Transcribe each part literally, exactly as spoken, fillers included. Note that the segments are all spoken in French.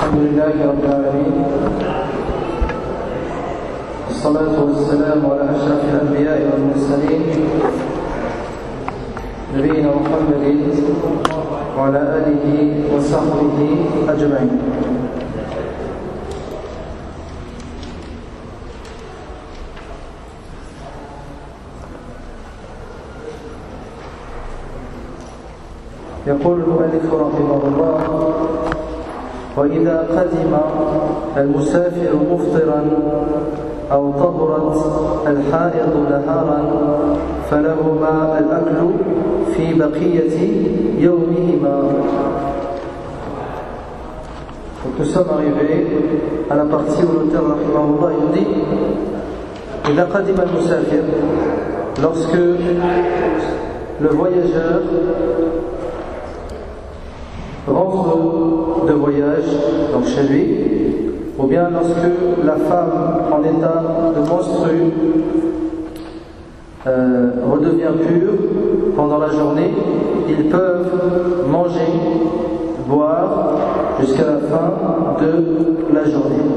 الحمد لله رب العالمين، والصلاة والسلام على أشرف الأنبياء والمرسلين نبينا محمد وعلى آله وصحبه أجمعين. يقول المؤلف رحمه الله: وإذا قدم المسافر مفطرا أو طهرت الحائض نهارا فلهما الأكل في بقية يومهما. Donc nous sommes arrivés à la partie où l'auteur rahimahullah il dit: إذا قدم المسافر, lorsque le voyageur rentre de voyage, donc chez lui, ou bien lorsque la femme en état de menstru euh, redevient pure pendant la journée, ils peuvent manger, boire jusqu'à la fin de la journée.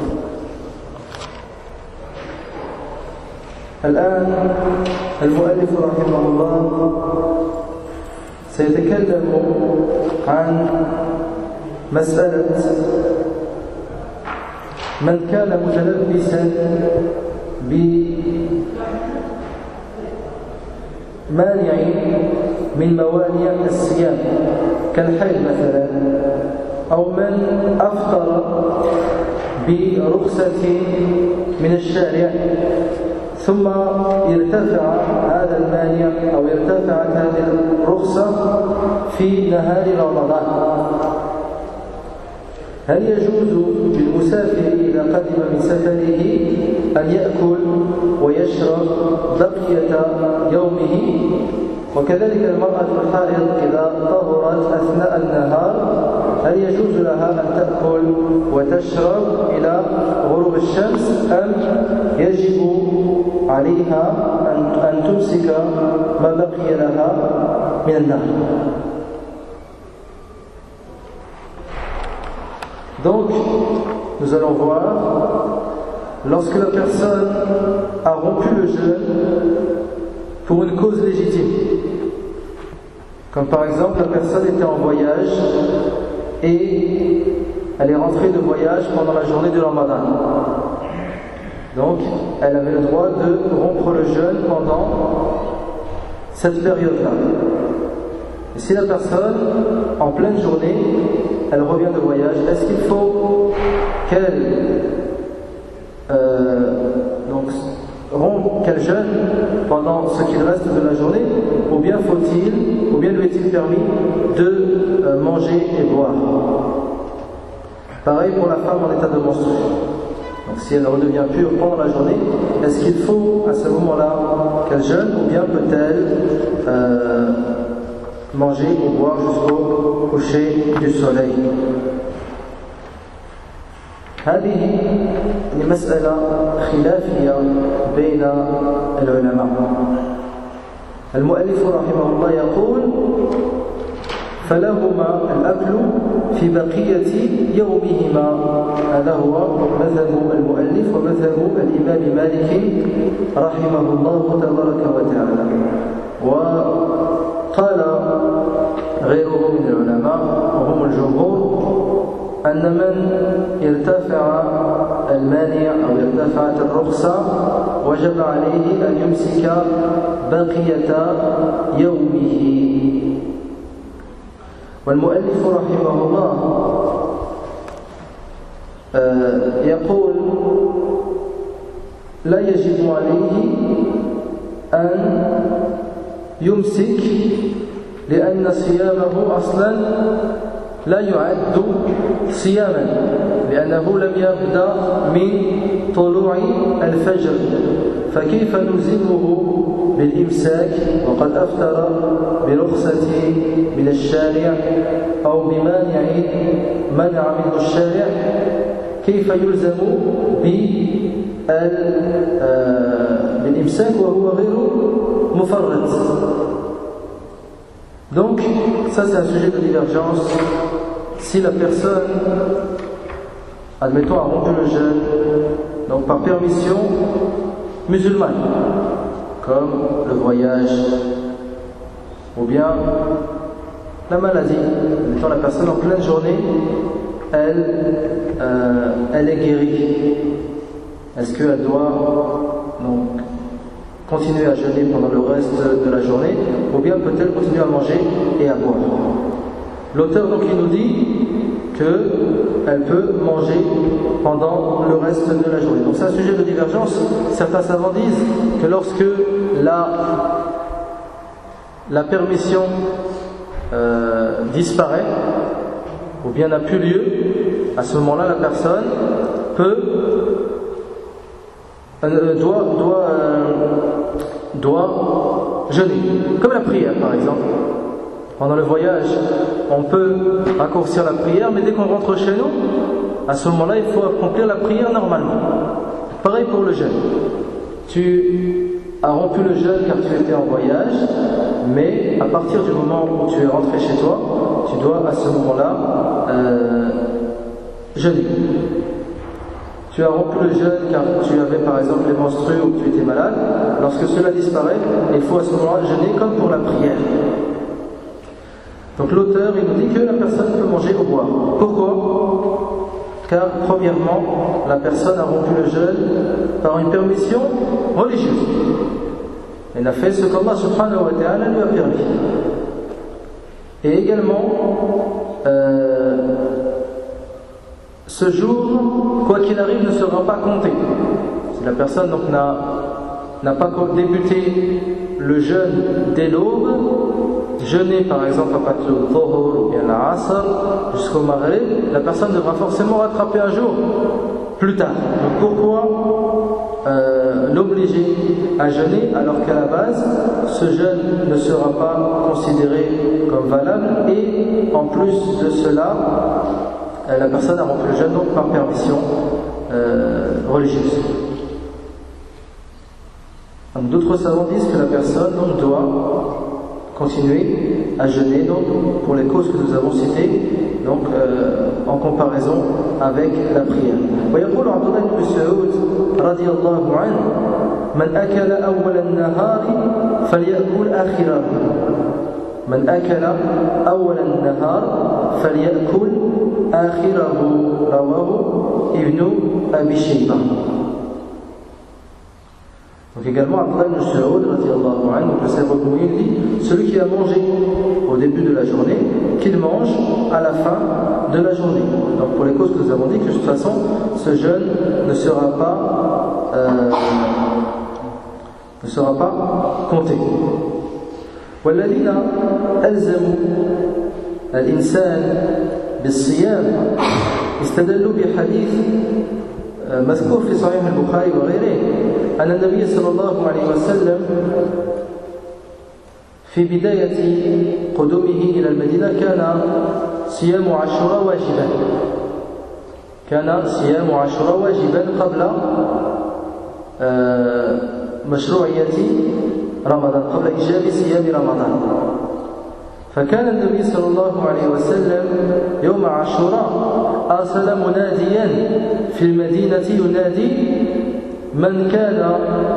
الآن المؤلف رحمه الله سيتكلم عن مسألة من كان متلبسا بمانع من موانع الصيام كالحيض مثلا، أو من أفطر برخصة من الشارع ثم يرتفع هذا المانع أو ارتفعت هذه الرخصة في نهار رمضان. هل يجوز للمسافر إذا قدم من سفره أن يأكل ويشرب بقية يومه؟ وكذلك المرأة الحائض إذا طهرت أثناء النهار هل يجوز لها أن تأكل وتشرب إلى غروب الشمس، أم يجب عليها أن تمسك ما بقي لها من النهار؟ Donc, nous allons voir, lorsque la personne a rompu le jeûne pour une cause légitime, comme par exemple la personne était en voyage et elle est rentrée de voyage pendant la journée du Ramadan, donc elle avait le droit de rompre le jeûne pendant cette période-là. Et si la personne, en pleine journée, elle revient de voyage, est-ce qu'il faut qu'elle euh, donc rompe, qu'elle jeûne pendant ce qu'il reste de la journée, ou bien faut-il, ou bien lui est-il permis de euh, manger et boire? Pareil pour la femme en état de menstru. Donc si elle redevient pure pendant la journée, est-ce qu'il faut à ce moment-là qu'elle jeûne, ou bien peut-elle euh, manger ou boire jusqu'au coucher du soleil? هذه مسألة خلافية بين العلماء. المؤلف رحمه الله يقول: فلهما الأكل في بقية يومهما. هذا هو مذهب المؤلف ومذهب الإمام مالك رحمه الله تبارك وتعالى. وقال غيره من العلماء وهم الجمهور أن من ارتفع المانع أو ارتفعت الرخصة وجب عليه أن يمسك بقية يومه. والمؤلف رحمه الله يقول: لا يجب عليه أن يمسك لأن صيامه أصلا لا يعد صياما، لأنه لم يبدأ من طلوع الفجر، فكيف نلزمه بالإمساك وقد أفطر برخصة من الشارع أو بمانع منع منه الشارع؟ كيف يلزم بالإمساك وهو غير مفرط؟ Donc, ça c'est un sujet de divergence. Si la personne admettons, a rompu le jeûne, donc par permission musulmane, comme le voyage, ou bien la maladie. Admettons, la personne en pleine journée, elle, euh, elle est guérie. Est-ce qu'elle doit donc continuer à jeûner pendant le reste de la journée, ou bien peut-elle continuer à manger et à boire? L'auteur donc il nous dit qu'elle peut manger pendant le reste de la journée. Donc c'est un sujet de divergence. Certains savants disent que lorsque la, la permission euh, disparaît, ou bien n'a plus lieu, à ce moment-là la personne peut euh, doit, doit, euh, doit jeûner, comme la prière par exemple. Pendant le voyage, on peut raccourcir la prière, mais dès qu'on rentre chez nous, à ce moment-là, il faut accomplir la prière normalement. Pareil pour le jeûne. Tu as rompu le jeûne car tu étais en voyage, mais à partir du moment où tu es rentré chez toi, tu dois à ce moment-là euh, jeûner. Tu as rompu le jeûne car tu avais par exemple les menstrues ou que tu étais malade. Lorsque cela disparaît, il faut à ce moment-là jeûner comme pour la prière. Donc l'auteur il nous dit que la personne peut manger ou boire. Pourquoi? Car premièrement, la personne a rompu le jeûne par une permission religieuse. Elle a fait ce qu'Allah subhanahu wa ta'ala lui a permis. Et également, euh, ce jour, quoi qu'il arrive, ne sera pas compté. Si la personne donc n'a, n'a pas débuté le jeûne dès l'aube, jeûner par exemple à partir du Dhuhr ou bien la Asr jusqu'au Maghrib, la personne devra forcément rattraper un jour plus tard. Donc pourquoi euh, l'obliger à jeûner alors qu'à la base ce jeûne ne sera pas considéré comme valable, et en plus de cela euh, la personne a rompu le jeûne donc par permission euh, religieuse. Donc, d'autres savants disent que la personne donc, doit continuer à jeûner donc, pour les causes que nous avons citées, donc euh, en comparaison avec la prière. ويقول عبد الله بن مسعود رضي الله عنه من أكل أول النهار فليأكل آخره من أكل أول النهار فليأكل آخره رواه ابن أبي شيبة. Donc également, Abdullah ibn Saoud, radiyallahu anhu, le célèbre compagnon, dit: celui qui a mangé au début de la journée, qu'il mange à la fin de la journée. Donc pour les causes que nous avons dit, que de toute façon, ce jeûne ne sera pas, euh, ne sera pas compté. والذين ألزموا الإنسان بالصيام استدلوا بحديث مذكور في صحيح البخاري وغيره أن النبي صلى الله عليه وسلم في بداية قدومه إلى المدينة كان صيام عاشوراء واجبا كان صيام عاشوراء واجبا قبل مشروعية رمضان، قبل إيجاب صيام رمضان. فكان النبي صلى الله عليه وسلم يوم عاشوراء أرسل مناديا في المدينة ينادي من كان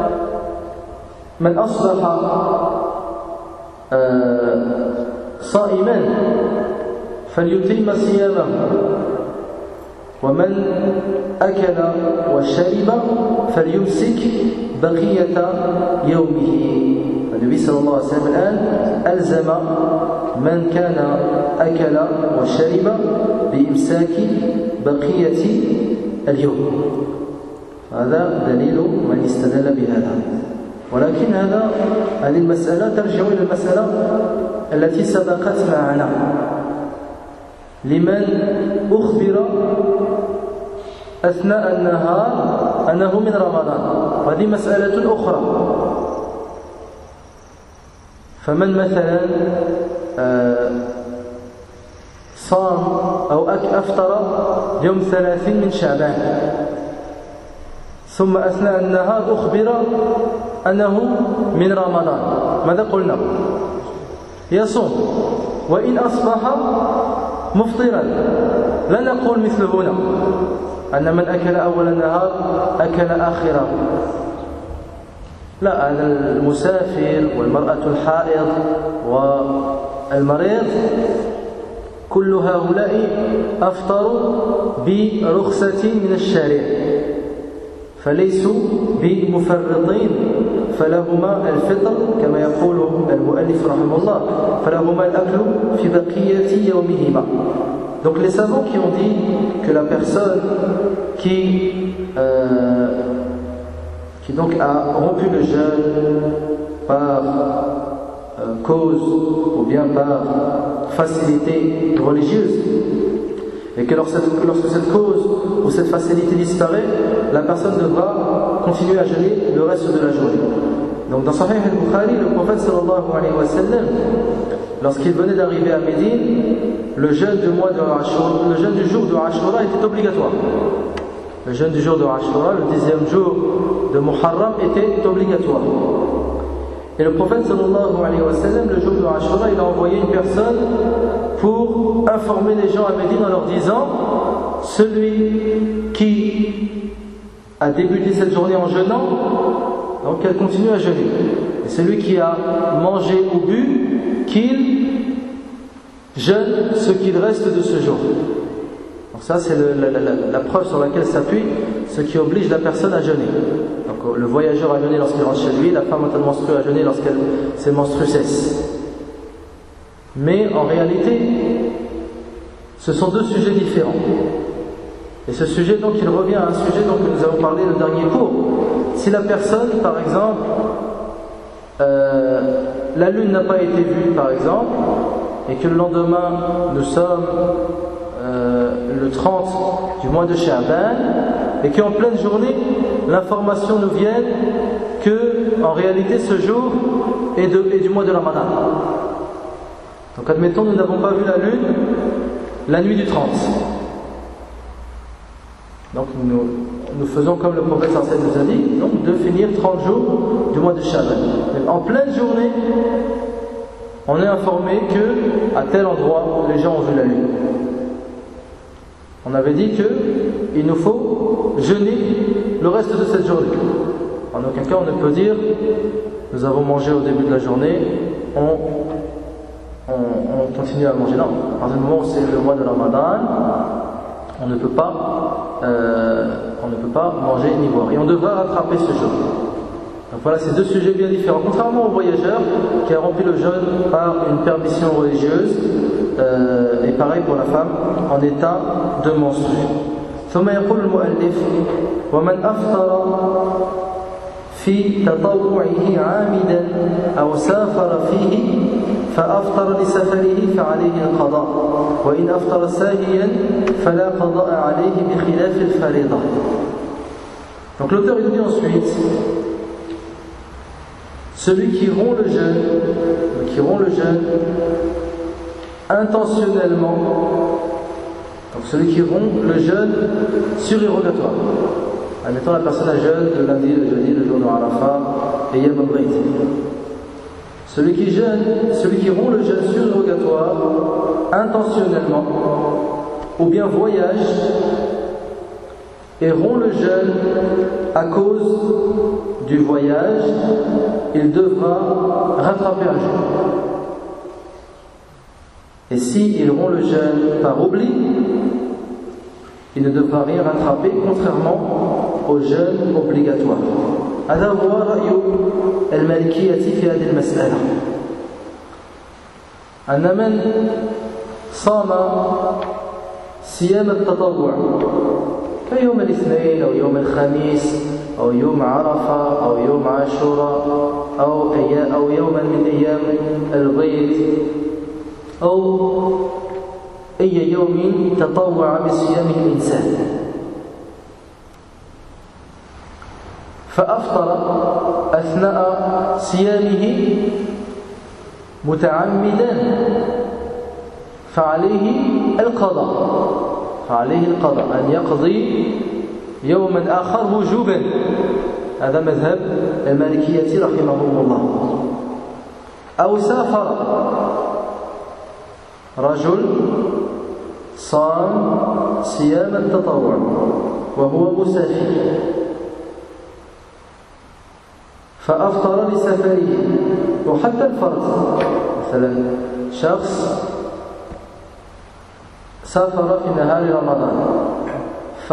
من أصبح صائما فليتم صيامه ومن أكل وشرب فليمسك بقية يومه. النبي صلى الله عليه وسلم الآن ألزم من كان أكل وشرب بإمساك بقية اليوم. هذا دليل من استدل بهذا. ولكن هذا هذه المسألة ترجع إلى المسألة التي سبقت معنا لمن أخبر أثناء النهار أنه من رمضان، وهذه مسألة أخرى. فمن مثلا صام أو أفطر يوم ثلاثين من شعبان ثم أثناء النهار أخبر أنه من رمضان، ماذا قلنا؟ يصوم، وإن أصبح مفطرا لا نقول مثل هنا أن من أكل أول النهار أكل آخره لا هذا المسافر والمرأة الحائض والمريض كل هؤلاء أفطروا برخصة من الشارع فليسوا بمفرطين فلهما الفطر كما يقول المؤلف رحمه الله فلهما الأكل في بقية يومهما. Donc les savants qui ont dit que la personne qui, euh, qui donc a rompu le jeûne par euh, cause ou bien par facilité religieuse et que lorsque, lorsque cette cause ou cette facilité disparaît, la personne devra continuer à jeûner le reste de la journée. Donc dans Sahih al-Bukhari, le prophète sallallahu alayhi wa sallam, lorsqu'il venait d'arriver à Médine, le jeûne du mois de Ashura, le jeûne du jour de Ashura était obligatoire. Le jeûne du jour de Ashura, le dixième jour de Muharram, était obligatoire. Et le prophète sallallahu alayhi wa sallam, le jour de Ashura, il a envoyé une personne pour informer les gens à Médine en leur disant: celui qui a débuté cette journée en jeûnant, donc elle continue à jeûner. Et celui qui a mangé ou bu, qu'il jeûne ce qu'il reste de ce jour. Donc ça c'est le, la, la, la preuve sur laquelle s'appuie ce qui oblige la personne à jeûner. Donc le voyageur a jeûné lorsqu'il rentre chez lui, la femme en menstruée a jeûné lorsqu'elle ses menstrues cessent. Mais en réalité, ce sont deux sujets différents. Et ce sujet donc il revient à un sujet dont nous avons parlé le dernier cours. Si la personne par exemple euh, la lune n'a pas été vue par exemple et que le lendemain nous sommes euh, le trente du mois de Sha'ban et qu'en pleine journée l'information nous vienne que en réalité ce jour est, de, est du mois de Ramadan. Donc admettons nous n'avons pas vu la lune la nuit du trente. Donc nous, nous faisons comme le prophète sallallahu alayhi wa sallam nous a dit, donc de finir trente jours du mois de Sha'ban. En pleine journée, on est informé que à tel endroit les gens ont vu la lune. On avait dit qu'il nous faut jeûner le reste de cette journée. En aucun cas on ne peut dire nous avons mangé au début de la journée, on, on, on continue à manger. Non, à un moment où c'est le mois de Ramadan, on ne peut pas, euh, on ne peut pas manger ni boire. Et on devra rattraper ce jour. Donc voilà, c'est deux sujets bien différents. Contrairement au voyageur qui a rempli le jeûne par une permission religieuse, euh, et pareil pour la femme en état de menstruer. ثم يقول المؤلف ومن أفطر في تطوعه عامدا أو سافر فيه فأفطر لسفره فعليه القضاء وإن أفطر ساهيا فلا قضاء عليه بخلاف الفريضة. Donc l'auteur il dit ensuite celui qui rompt le jeûne, qui rompt le jeûne intentionnellement, donc celui qui rompt le jeûne surérogatoire. Admettons la personne a jeûne de lundi, le jeudi, le jour de Arafat et Yom al-Bayt. Celui qui jeûne, celui qui rompt le jeûne surérogatoire intentionnellement, ou bien voyage et rompt le jeûne à cause du voyage, il devra rattraper un jeûne. Et s'il rompt le jeûne par oubli, il ne devra rien rattraper, contrairement au jeûne obligatoire. هذا هو رأي المالكية في هذه المسألة. أن من صام صيام التطوع فيوم الاثنين أو يوم الخميس أو يوم عرفة أو يوم عاشوراء أو أو يوما من أيام البيض أو أي يوم تطوع بصيامه الإنسان فأفطر أثناء صيامه متعمدا فعليه القضاء فعليه القضاء أن يقضي يوما آخر وجوبا. هذا مذهب المالكية رحمهم الله. أو سافر رجل صام صيام التطوع وهو مسافر فأفطر لسفره، وحتى الفرض مثلا شخص سافر في نهار رمضان ف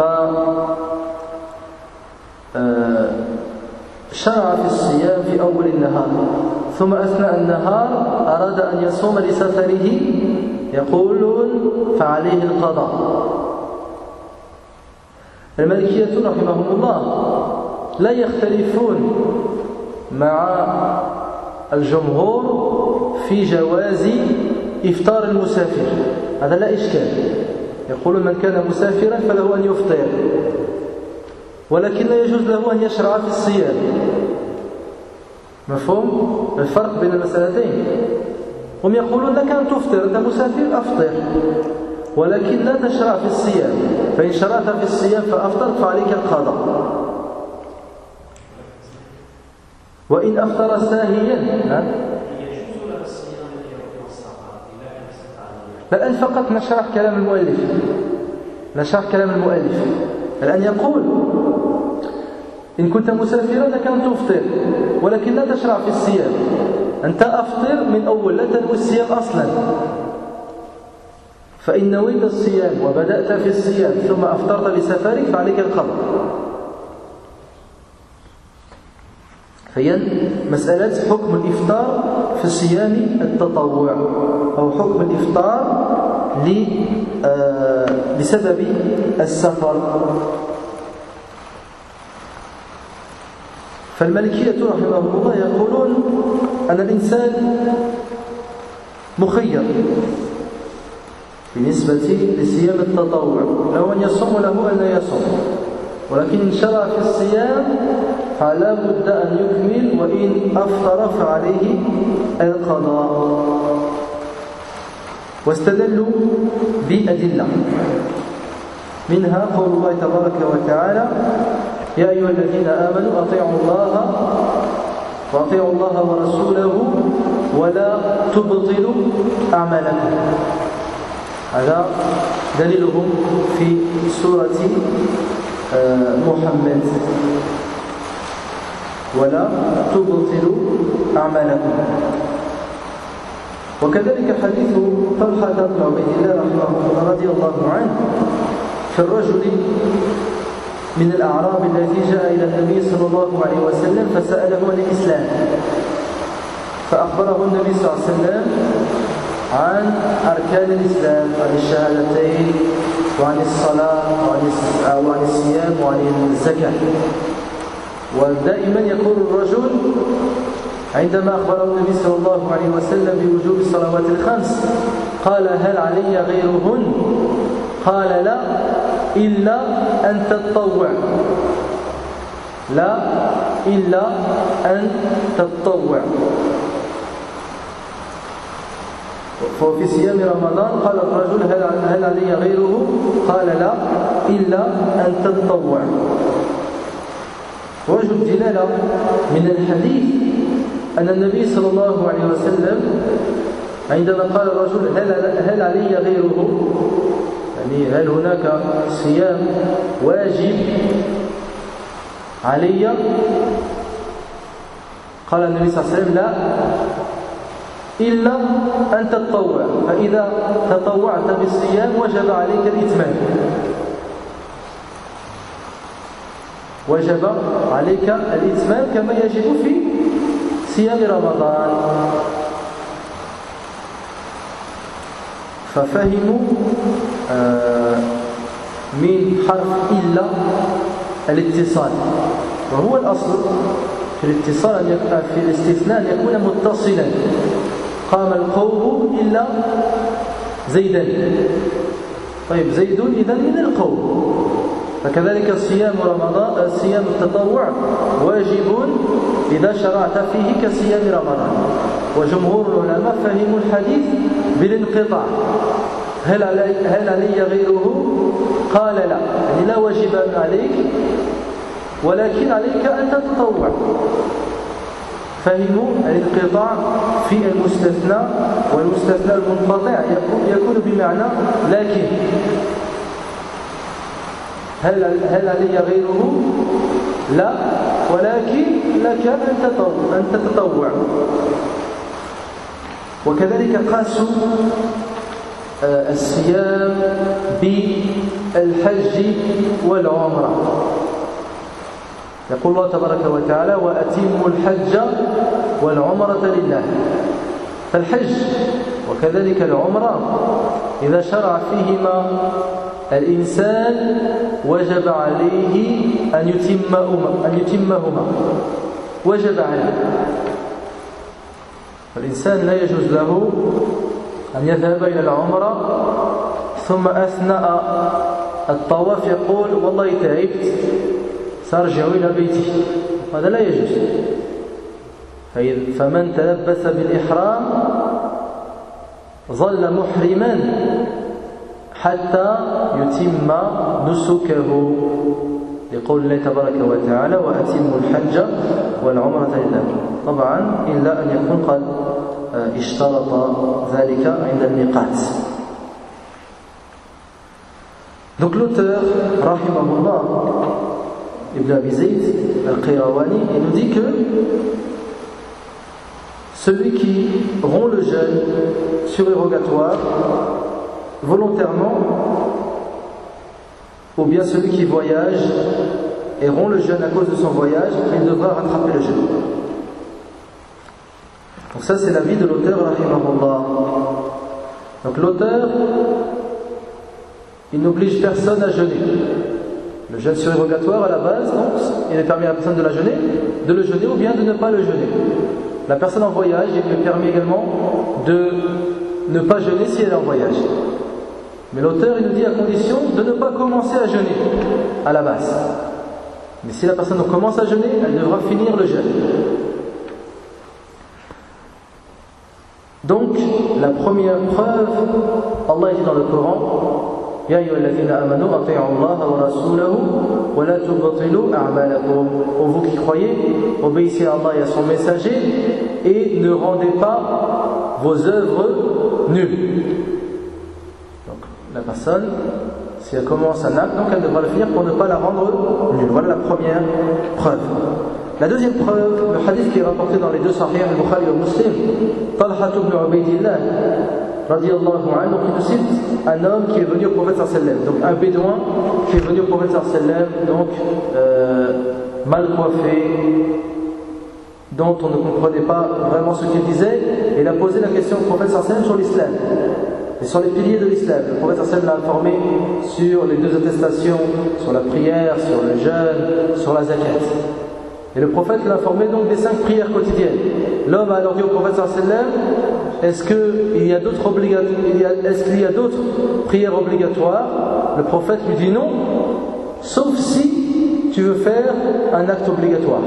شرع في الصيام في أول النهار، ثم أثناء النهار أراد أن يصوم لسفره، يقولون فعليه القضاء. المالكية رحمهم الله لا يختلفون مع الجمهور في جواز إفطار المسافر، هذا لا إشكال. يقولون من كان مسافرا فله أن يفطر، ولكن لا يجوز له أن يشرع في الصيام. مفهوم الفرق بين المسألتين؟ هم يقولون لك أن تفطر، أنت مسافر أفطر، ولكن لا تشرع في الصيام، فإن شرعت في الصيام فأفطر فعليك القضاء. وإن أفطر ساهيا الآن فقط نشرح كلام المؤلف نشرح كلام المؤلف الآن يقول إن كنت مسافرا لك أن تفطر، ولكن لا تشرع في الصيام. أنت أفطر من أول، لا تنوي الصيام أصلا. فإن نويت الصيام وبدأت في الصيام ثم أفطرت لسفرك فعليك القضاء. فهي مسألة حكم الإفطار في صيام التطوع، أو حكم الإفطار بسبب السفر. فالمالكية رحمهم الله يقولون أن الإنسان مخير بالنسبة لصيام التطوع، له أن يصوم له أن لا يصوم، ولكن إن شرع في الصيام فلا بد أن يكمل، وإن أفطر فعليه القضاء. واستدلوا بأدلة، منها قول الله تبارك وتعالى: يا أيها الذين آمنوا أطيعوا الله وأطيعوا الله ورسوله ولا تبطلوا أعمالكم. هذا دليلهم في سورة محمد: ولا تبطلوا أعمالكم. وكذلك حديث طلحة بن عبيد الله رحمه الله رضي الله عنه في الرجل من الأعراب الذي جاء إلى النبي صلى الله عليه وسلم فسأله عن الإسلام، فأخبره النبي صلى الله عليه وسلم عن أركان الإسلام، عن الشهادتين وعن الصلاة وعن الصيام وعن الزكاة. ودائما يقول الرجل عندما أخبره النبي صلى الله عليه وسلم بوجوب الصلوات الخمس قال: هل علي غيرهن؟ قال: لا، إلا أن تتطوع، لا إلا أن تتطوع. ففي صيام رمضان قال الرجل: هل علي غيره؟ قال: لا إلا أن تتطوع. وجه الدلالة من الحديث أن النبي صلى الله عليه وسلم عندما قال الرجل: هل علي غيره؟ يعني هل هناك صيام واجب علي؟ قال النبي صلى الله عليه وسلم: لا إلا أن تتطوع، فإذا تطوعت بالصيام وجب عليك الإتمام، وجب عليك الإتمام كما يجب في صيام رمضان. ففهموا من حرف إلا الاتصال، وهو الأصل في الاتصال في الاستثناء أن يكون متصلا. قام القوم إلا زيدا، طيب زيد إذا من القوم. فكذلك صيام رمضان، صيام التطوع واجب إذا شرعت فيه كصيام رمضان. وجمهور العلماء فهموا الحديث بالانقطاع: هل علي, هل علي غيره؟ قال: لا، يعني لا واجب عليك، ولكن عليك أن تتطوع. فهموا الانقطاع في المستثنى والمستثنى المنقطع يكون بمعنى لكن هل هل علي غيره؟ لا، ولكن لك أن تتطوع. وكذلك قاسوا الصيام بالحج والعمرة. يقول الله تبارك وتعالى: وأتموا الحج والعمرة لله. فالحج وكذلك العمرة إذا شرع فيهما الإنسان وجب عليه أن يتمهما أن يتمهما وجب عليه. فالإنسان لا يجوز له أن يذهب إلى العمرة ثم أثناء الطواف يقول: والله تعبت سأرجع إلى بيتي. هذا لا يجوز. فمن تلبس بالإحرام ظل محرما حتى يتم نسكه، لقول الله تبارك وتعالى: وأتموا الحج والعمرة لله. طبعا إلا أن يكون قد اشترط ذلك عند الميقات. Donc l'auteur, rahimahullah, Ibn Abi Zayd al-Qayrawani, il nous dit que celui qui rompt le jeûne surérogatoire volontairement, ou bien celui qui voyage et rompt le jeûne à cause de son voyage, il devra rattraper le jeûne. Donc ça c'est l'avis de l'auteur, rahimahullah. Donc l'auteur, il n'oblige personne à jeûner. Le jeûne surérogatoire à la base, donc, il est permis à la personne de la jeûner, de le jeûner ou bien de ne pas le jeûner. La personne en voyage, il lui permet également de ne pas jeûner si elle est en voyage. Mais l'auteur, il nous dit à condition de ne pas commencer à jeûner à la base. Mais si la personne commence à jeûner, elle devra finir le jeûne. Donc, la première preuve, Allah dit dans le Coran: Ya ayyuhalladhina amanu ati'u Allah wa rasulahu wa la tubtilu a'malakum. Ô vous qui croyez, obéissez à Allah et à son messager et ne rendez pas vos œuvres nulles. Donc, la personne, si elle commence un acte, donc elle devra le finir pour ne pas la rendre nulle. Voilà la première preuve. La deuxième preuve, le hadith qui est rapporté dans les deux sahih, al-Bukhari et Muslim, Talha ibn Ubaydillah radiyallahu anhu, qui nous cite un homme qui est venu au prophète sallallahu alayhi wa sallam, donc un bédouin qui est venu au prophète sallallahu alayhi wa sallam, donc euh, mal coiffé, dont on ne comprenait pas vraiment ce qu'il disait, et il a posé la question au prophète sallallahu alayhi wa sallam sur l'islam et sur les piliers de l'islam. Le prophète sallallahu alayhi wa sallam l'a informé sur les deux attestations, sur la prière, sur le jeûne, sur la zakat. Et le prophète l'a informé donc des cinq prières quotidiennes. L'homme a alors dit au prophète sallallahu alayhi wa sallam: est-ce qu'il y a d'autres obliga- est-ce qu'il y a d'autres prières obligatoires? Le prophète lui dit non, sauf si tu veux faire un acte obligatoire.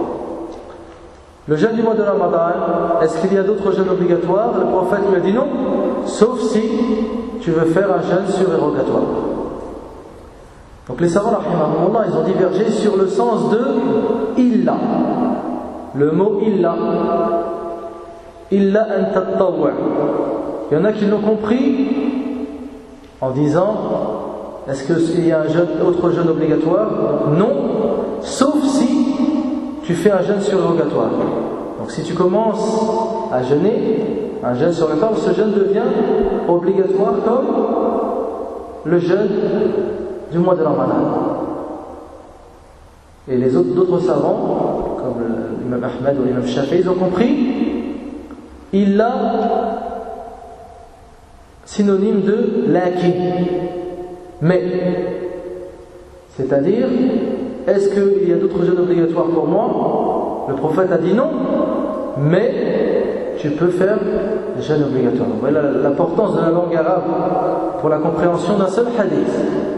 Le jeûne du mois de Ramadan, est-ce qu'il y a d'autres jeûnes obligatoires? Le prophète lui a dit non, sauf si tu veux faire un jeûne surérogatoire. Donc les savants, rahimahumullah, ils ont divergé sur le sens de illa. Le mot illa, illa an tattawwa. Il y en a qui l'ont compris en disant: est-ce qu'il y a un jeûne, autre jeûne obligatoire? Non, sauf si tu fais un jeûne surérogatoire. Donc si tu commences à jeûner, un jeûne surérogatoire, ce jeûne devient obligatoire comme le jeûne du mois de Ramadan. Et les autres d'autres savants, comme l'imam Ahmed ou l'imam Shafi'i, ils ont compris illa synonyme de lakin, mais, c'est-à-dire, est-ce qu'il y a d'autres jeûnes obligatoires pour moi? Le prophète a dit non, mais tu peux faire les jeûnes obligatoires. Voilà l'importance de la langue arabe pour la compréhension d'un seul hadith.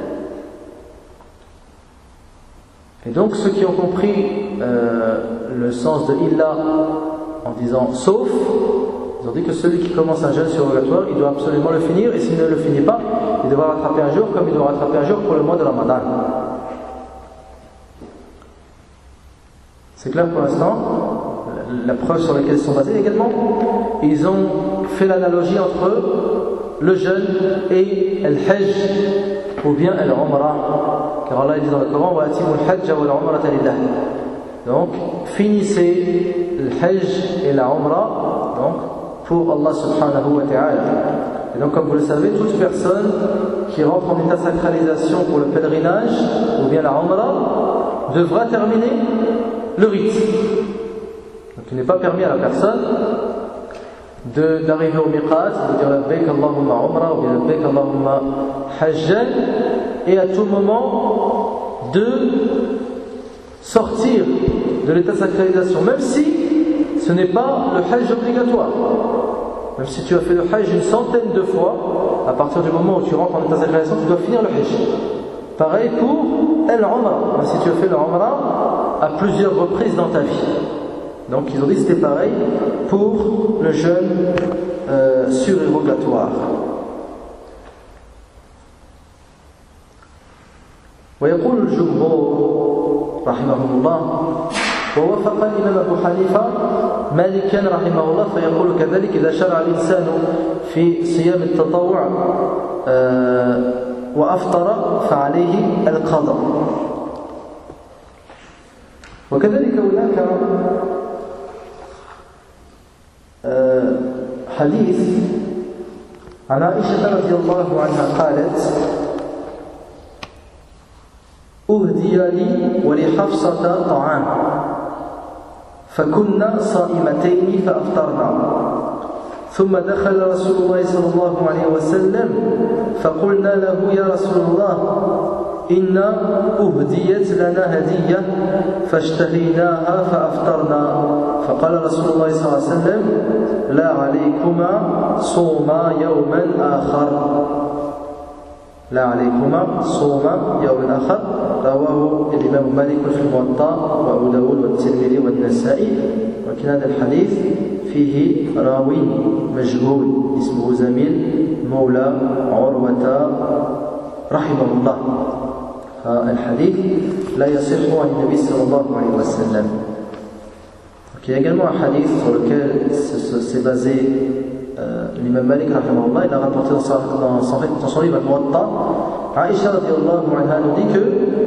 Et donc ceux qui ont compris euh, le sens de illa en disant sauf, ils ont dit que celui qui commence un jeûne surérogatoire, il doit absolument le finir, et s'il ne le finit pas, il devra rattraper un jour comme il doit rattraper un jour pour le mois de Ramadan. C'est clair pour l'instant? la preuve sur laquelle ils sont basés également, ils ont fait l'analogie entre le jeûne et le hajj ou bien al-umrah, car Allah dit dans le Coran wa atimu al-hajj wal umrata lillah. Donc finissez le hajj et la umrah donc pour Allah subhanahu wa ta'ala. Et donc comme vous le savez, toute personne qui rentre en état de sacralisation pour le pèlerinage ou bien la umrah devra terminer le rite. Donc il n'est pas permis à la personne de, d'arriver au miqat, de dire labbaik Allahumma umrah ou bien labbaik Allahumma hajjan, et à tout moment de sortir de l'état de sacralisation, même si ce n'est pas le hajj obligatoire. Même si tu as fait le hajj une centaine de fois, à partir du moment où tu rentres en état de sacralisation, tu dois finir le hajj. Pareil pour al-umrah, si tu as fait l'umrah à plusieurs reprises dans ta vie. Donc ils ont dit que c'était pareil pour le jeûne euh, surérogatoire. ويقول الجمهور رحمهم الله ووافق الإمام أبو حنيفة مالكا رحمه الله فيقول كذلك إذا شرع الإنسان في صيام التطوع وأفطر فعليه القضاء. وكذلك هناك حديث عن عائشة رضي الله عنها قالت أهدي لي ولحفصة طعام فكنا صائمتين فأفطرنا ثم دخل رسول الله صلى الله عليه وسلم فقلنا له يا رسول الله إن أهديت لنا هدية فاشتهيناها فأفطرنا فقال رسول الله صلى الله عليه وسلم لا عليكما صوما يوما آخر لا عليكما صوما يوم آخر. رواه الإمام مالك في الموطأ وأبو داود والترمذي والنسائي. ولكن هذا الحديث فيه راوي مجهول اسمه زميل مولى عروة رحمه الله. فالحديث لا يصح عن النبي صلى الله عليه وسلم. Il y a également un hadith sur lequel s'est basé euh, l'imam Malik rahimahullah. Il a rapporté dans, sa, dans, son, dans son livre Al-Muwatta. Aïcha radiyallahu anha nous dit que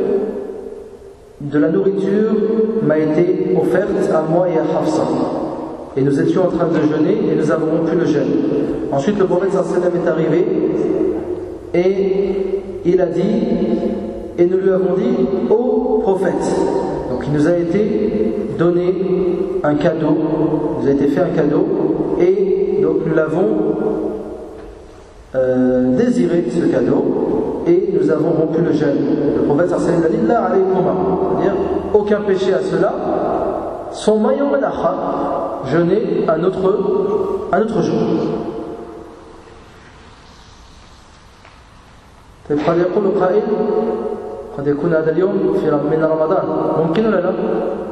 de la nourriture m'a été offerte à moi et à Hafsa, et nous étions en train de jeûner et nous avons rompu le jeûne. Ensuite le prophète sallallahu alayhi wa sallam est arrivé et il a dit, et nous lui avons dit ô prophète. Donc il nous a été donné un cadeau, il nous a été fait un cadeau, et donc nous l'avons euh, désiré ce cadeau, et nous avons rompu le jeûne. Le prophète sallallahu alayhi wa sallam a dit la alaykouma, c'est-à-dire aucun péché à cela, son maillon al-akhar, jeûner un autre, un autre jour. قد يقول قائل قد يكون هذا اليوم في من رمضان ممكن ولا لا؟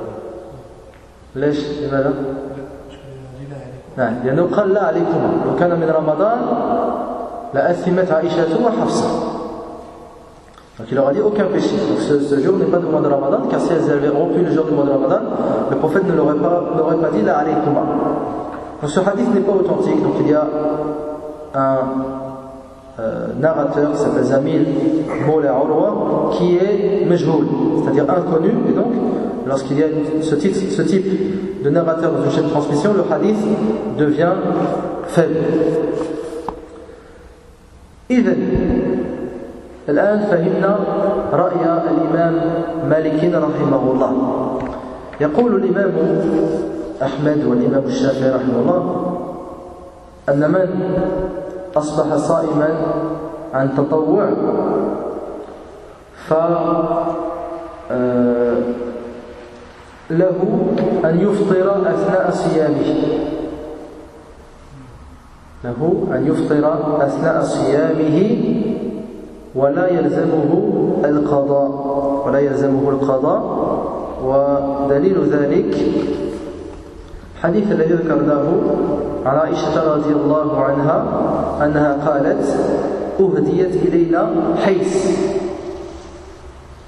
ليش؟ لماذا؟ نعم لأنه قال لا عليكم لو كان من رمضان لأثمت عائشة وحفصة. Donc il leur a dit aucun péché. Donc ce, ce jour n'est pas du mois de Ramadan, car si elles avaient rompu le jour du mois de Ramadan, le prophète ne l'aurait pas, n'aurait pas dit la alaykuma. Donc ce hadith n'est pas authentique. Donc il y a un Euh, narrateur qui s'appelle Zamil Mawla Urwa qui est majhoul, c'est-à-dire inconnu, et donc lorsqu'il y a ce type, ce type de narrateur dans une chaîne de transmission, le hadith devient faible. إذن الآن فهمنا رأي الإمام مالك رحمه الله. يقول الإمام أحمد والإمام الشافعي رحمه الله أن من أصبح صائما عن تطوع فله أن يفطر أثناء صيامه له أن يفطر أثناء صيامه ولا يلزمه القضاء ولا يلزمه القضاء. ودليل ذلك حديث الذي ذكرناه عن عائشة رضي الله عنها أنها قالت أهديت إلينا حيث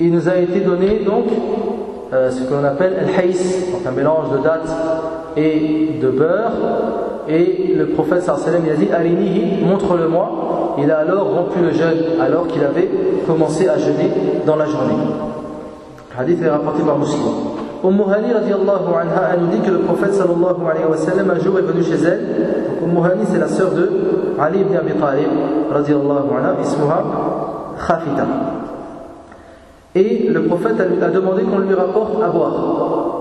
il nous a été donné donc euh, ce que l'on appelle al-hays, donc un mélange de dattes et de beurre. Et le prophète sallallahu alayhi wa sallam il a dit Arinihi, montre-le-moi. Il a alors rompu le jeûne alors qu'il avait commencé à jeûner dans la journée. Le hadith est rapporté par Muslim. Umm Hani radiallahu anha, elle nous dit que le prophète sallallahu alayhi wa sallam un jour est venu chez elle. Donc Umm Hani c'est la sœur de Ali ibn Abi Talib radiallahu anha, ismuha Khafita. Et le prophète a demandé qu'on lui rapporte à boire.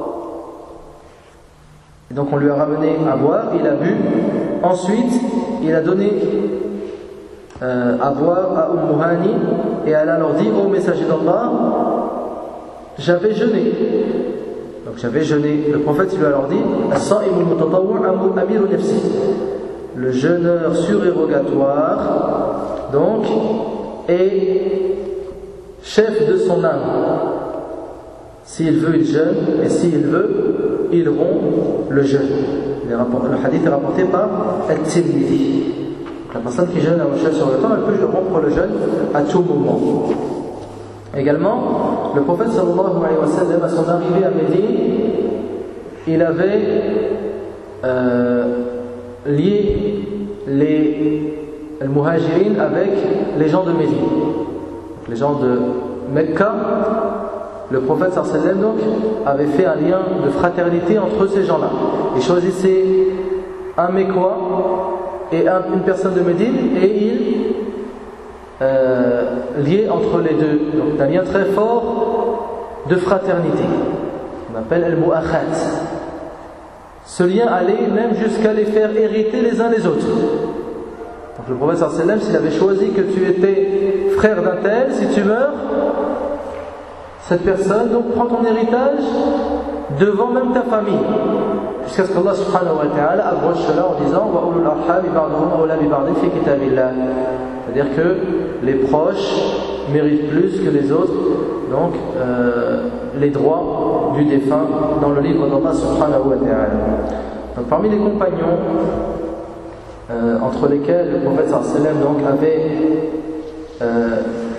Et donc on lui a ramené à boire, il a bu. Ensuite, il a donné euh, à boire à Umm Hani et elle a alors dit ô messager d'Allah, j'avais jeûné. Donc j'avais jeûné. Le prophète lui a alors dit As-sa'imul mutatawwi' amiru nafsi. Le jeûneur surérogatoire donc est chef de son âme. S'il veut, il jeûne, et s'il veut, il rompt le jeûne. Le hadith est rapporté par At-Tirmidhi. La personne qui jeûne à un chef surérogatoire, elle peut rompre le jeûne à tout moment. Également, le prophète sallallahu alayhi wa sallam, à son arrivée à Médine, il avait euh, lié les al-Muhajirin avec les gens de Médine. Les gens de Mecca, le prophète sallallahu alayhi wa sallam donc, avait fait un lien de fraternité entre ces gens-là. Il choisissait un Mécois et un, une personne de Médine et il euh, liait entre les deux. Donc un lien très fort de fraternité. On appelle al-mu'akhat. Ce lien allait même jusqu'à les faire hériter les uns les autres. Donc le prophète sallallahu alayhi wa sallam, s'il avait choisi que tu étais frère d'un tel, si tu meurs, cette personne donc prend ton héritage devant même ta famille, jusqu'à ce qu'Allah subhanahu wa ta'ala abroge cela en disant wa ulul arham ba'duhum awla bi ba'din fi kitabillah. C'est-à-dire que les proches méritent plus que les autres donc euh, les droits du défunt dans le livre d'Allah subhanahu wa ta'ala. Donc parmi les compagnons euh, entre lesquels le prophète sallallahu alayhi wa sallam donc avait euh,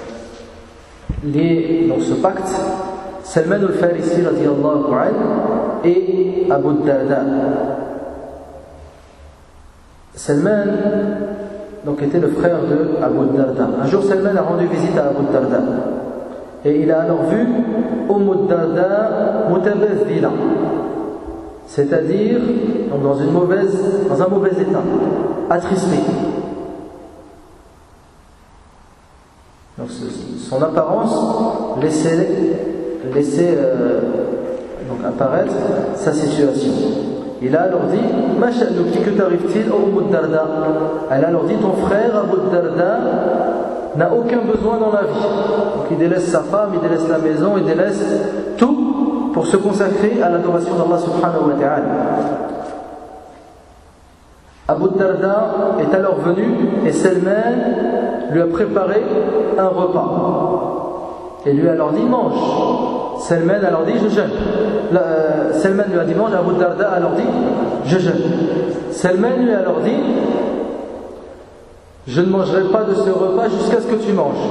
lié donc ce pacte, Salman al-Farisi radiyallahu anhu et Abu Darda. Salman donc était le frère de Abu Darda. Un jour Salman a rendu visite à Abu Darda et il a alors vu Umm Darda mutabadhila, c'est-à-dire donc dans une mauvaise, dans un mauvais état, attristé. Donc son apparence laissait, laissait euh, donc apparaître sa situation. Il a alors dit Ma sha'nuki, que t'arrive-t-il au Abu Darda? Elle a alors dit ton frère Abu Darda n'a aucun besoin dans la vie. Donc il délaisse sa femme, il délaisse la maison, il délaisse tout pour se consacrer à l'adoration d'Allah subhanahu wa ta'ala. Abu Darda est alors venu et Salman lui a préparé un repas et lui a alors dit mange. Salman a alors dit je jeûne. Euh, Salman lui a dit mange. Abu Darda a alors dit je jeûne. Salman lui a alors dit je ne mangerai pas de ce repas jusqu'à ce que tu manges.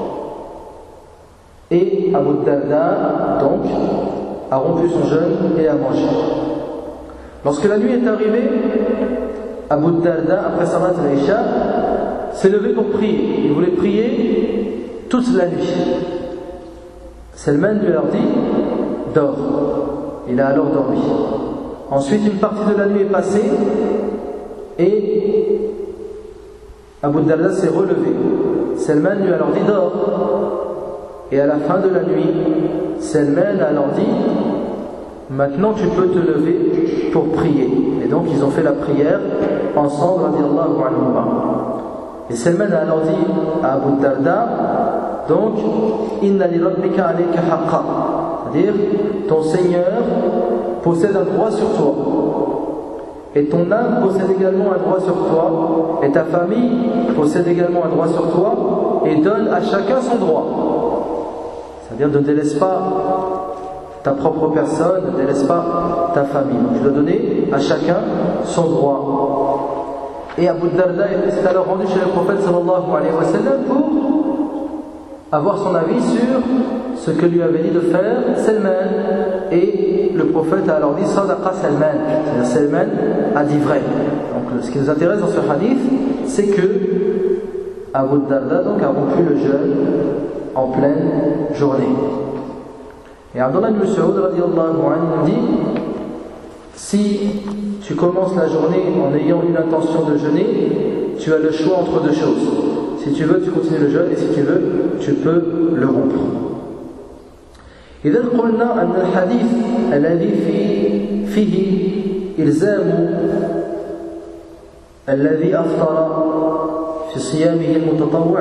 Et Abu Darda donc a rompu son jeûne et a mangé. Lorsque la nuit est arrivée, Abu Darda, après Salat al-Isha, s'est levé pour prier. Il voulait prier toute la nuit. Salman lui a alors dit dors. Il a alors dormi. Ensuite, une partie de la nuit est passée et Abu Darda s'est relevé. Salman lui a alors dit dors. Et à la fin de la nuit, Salman a alors dit maintenant tu peux te lever pour prier. Et donc ils ont fait la prière ensemble, radiyallahu anhuma. Et Salman a alors dit à Abu Darda donc inna li rabbika alayka haqqa, c'est-à-dire ton Seigneur possède un droit sur toi et ton âme possède également un droit sur toi et ta famille possède également un droit sur toi et donne à chacun son droit, c'est-à-dire ne délaisse pas ta propre personne, ne délaisse pas ta famille. Donc tu dois donner à chacun son droit. Et Abu Darda s'est alors rendu chez le prophète sallallahu alayhi wa sallam pour avoir son avis sur ce que lui avait dit de faire Salman. Et le prophète a alors dit Sadaqa Salman, c'est-à-dire Salman a dit vrai. Donc ce qui nous intéresse dans ce hadith, c'est que Abu Darda donc a rompu le jeûne en pleine journée. Et Abdullah ibn Mas'ud radiyallahu anhu nous dit, si tu commences la journée en ayant une intention de jeûner, tu as le choix entre deux choses. Si tu veux, tu continues le jeûne, et si tu veux, tu peux le rompre. إذا قلنا أن الحديث الذي في فيه إلزام الذي أفطر في صيامه المتطوع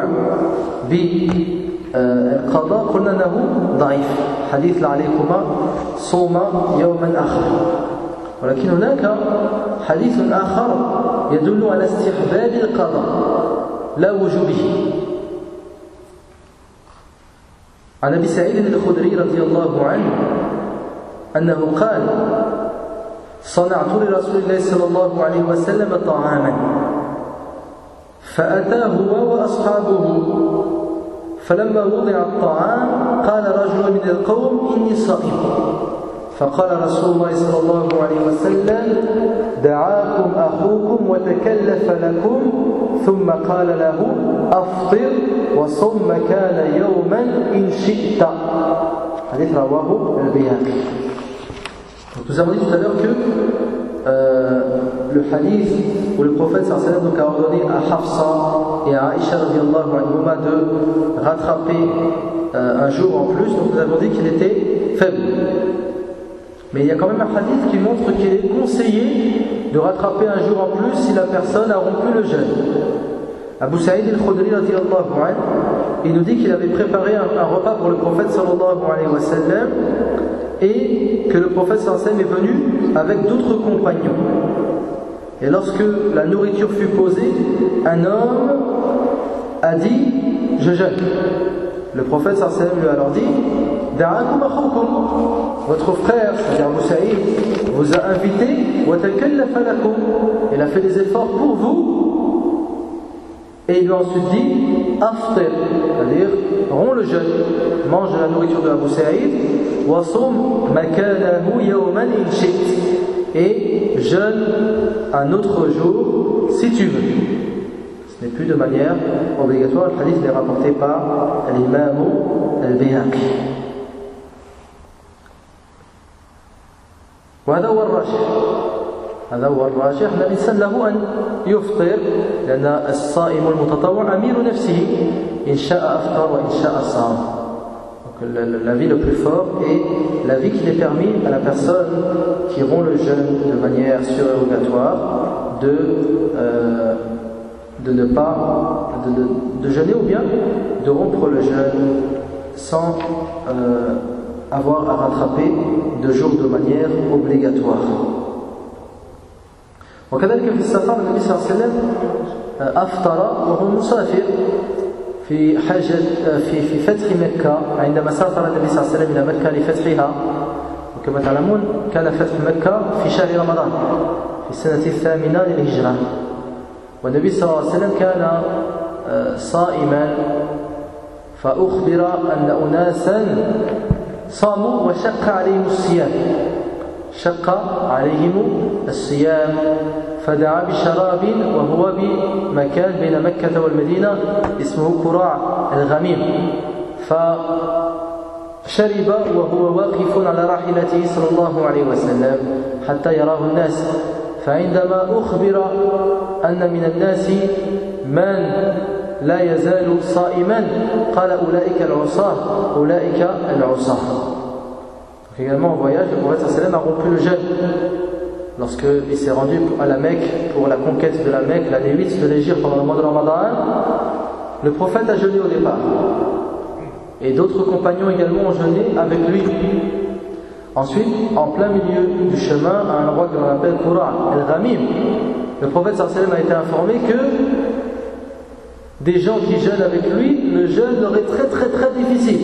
بالقضاء قلنا أنه ضعيف. حديث لعليكما صوم يوما آخر. ولكن هناك حديث آخر يدل على استحباب القضاء لا وجوبه. عن أبي سعيد الخدري رضي الله عنه أنه قال: صنعت لرسول الله صلى الله عليه وسلم طعاما فأتاه هو وأصحابه، فلما وضع الطعام قال رجل من القوم: إني صائم. فقال رسول الله صلى الله عليه وسلم: دعاكم أخوكم وتكلف لكم، ثم قال له: أفطر وصم مكان يوما إن شئت. حديث رواه البيهقي. Nous avons dit tout à l'heure que euh, le hadith où le prophète sallallahu alayhi wa sallam donc a ordonné à Hafsa et à Aïcha radiyallahu anhuma de rattraper euh, un jour en plus, donc nous avons dit qu'il était faible. Mais il y a quand même un hadith qui montre qu'il est conseillé de rattraper un jour en plus si la personne a rompu le jeûne. Abu Sa'id al-Khudri radiyallahu anhu, il nous dit qu'il avait préparé un, un repas pour le prophète sallallahu alayhi wa sallam et que le prophète sallallahu alayhi wa sallam est venu avec d'autres compagnons. Et lorsque la nourriture fut posée, un homme a dit: je jeûne. Le prophète sallallahu alayhi wa sallam lui a alors dit: Da'akum akhoukum, votre frère, c'est-à-dire Abu Sa'id, vous a invité, wa takallafa lakum, il a fait des efforts pour vous. Et il lui a ensuite dit: Aftir, c'est-à-dire romps le jeûne, mange de la nourriture de Abu Sa'id, wa sum makanahu yawman in shi't, et jeûne un autre jour si tu veux. Ce n'est plus de manière obligatoire. Le hadith est rapporté par l'imam al-Bayhaqi. وهذا هو الراجح هذا هو الراجح أن الإنسان له أن يفطر، لأن الصائم المتطوع أمير نفسه، إن شاء أفطر وإن شاء صام. Donc l'avis le plus fort est l'avis qu'il est permis à la personne qui rompt le jeûne de manière surérogatoire de, euh, de ne pas de, de, de jeûner, ou bien de rompre le jeûne sans euh, avoir à rattraper deux jours de manière obligatoire. وكذلك في السفر النبي صلى الله عليه وسلم أفطر وهو مسافر في حاجة في في فتح مكة، عندما سافر النبي صلى الله عليه وسلم إلى مكة لفتحها. وكما تعلمون كان فتح مكة في شهر رمضان في السنة الثامنة للهجرة، والنبي صلى الله عليه وسلم كان صائما، فأخبر أن أناسا صاموا وشق عليهم الصيام شق عليهم الصيام فدعا بشراب وهو بمكان بين مكة والمدينة اسمه كراع الغميم، فشرب وهو واقف على راحلته صلى الله عليه وسلم حتى يراه الناس. فعندما أخبر أن من الناس من لا يزال صائما قال: أولئك العصاة أولئك العصاة. Également en voyage, le prophète sallallahu alayhi wa sallam a rompu le jeûne lorsqu'il s'est rendu à la Mecque pour la conquête de la Mecque l'année huit de l'Hégire pendant le mois de Ramadan. Le prophète a jeûné au départ et d'autres compagnons également ont jeûné avec lui. Ensuite, en plein milieu du chemin, à un endroit que l'on appelle Qura al-Ghamim, le prophète sallallahu alayhi wa sallam a été informé que des gens qui jeûnent avec lui, le jeûne leur est très très très difficile.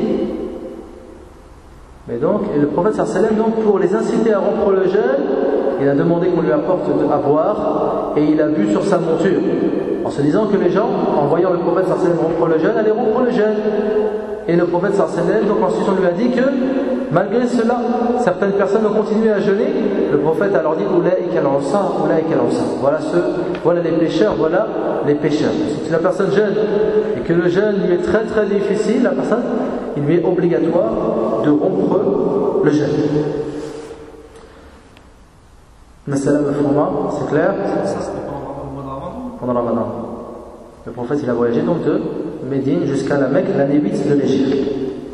Mais donc, le prophète sallallahu alayhi wa sallam, donc, pour les inciter à rompre le jeûne, il a demandé qu'on lui apporte à boire et il a bu sur sa monture. en se disant que les gens, en voyant le prophète sallallahu alayhi wa sallam rompre le jeûne, allaient rompre le jeûne. Et le prophète sallallahu alayhi wa sallam, donc ensuite on lui a dit que malgré cela, certaines personnes ont continué à jeûner. Le prophète a leur dit Oulaïka al-Usa, Oulaïka al-Usa. Voilà ceux, voilà les pécheurs, voilà les pécheurs. Si la personne jeûne et que le jeûne lui est très très difficile, la personne, il lui est obligatoire de rompre le jeûne. Masala mafhouma, c'est clair? Pendant le Ramadan. Le prophète il a voyagé donc de Médine jusqu'à la Mecque, l'année huit de l'Égypte.